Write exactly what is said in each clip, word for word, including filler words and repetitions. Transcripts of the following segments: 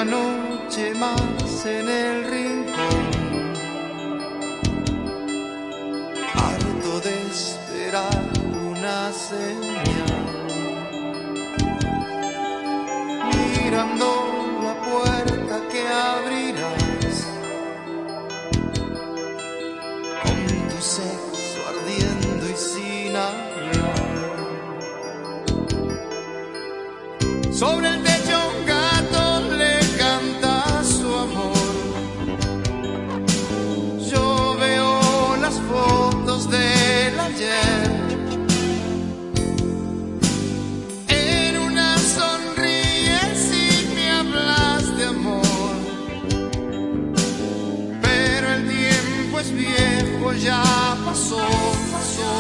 Una noche más en el rincón, harto de esperar una señal, mirando la puerta que abrirás, con tu sexo ardiendo y sin hablar. Sobre el techo un gato le canta su amor. Yo veo las fotos del ayer. En una sonríes y me hablas de amor, pero el tiempo es viejo, ya pasó, pasó.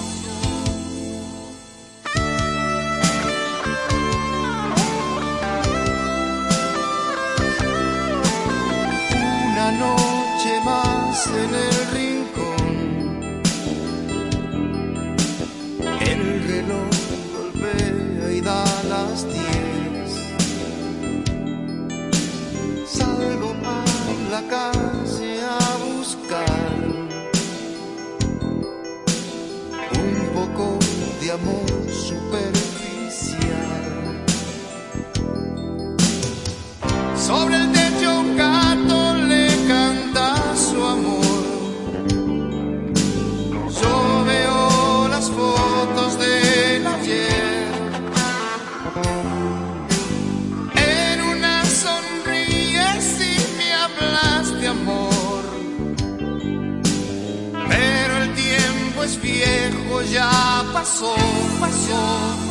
Una noche más en el rincón, el reloj golpea y da las diez. Salgo a la calle a buscar un poco de amor superficial. Sobre el techo un gato le canta su amor. Yo veo las fotos del ayer. En una sonríes y me hablas de amor, pero el tiempo es viejo, ya pasó, pasó.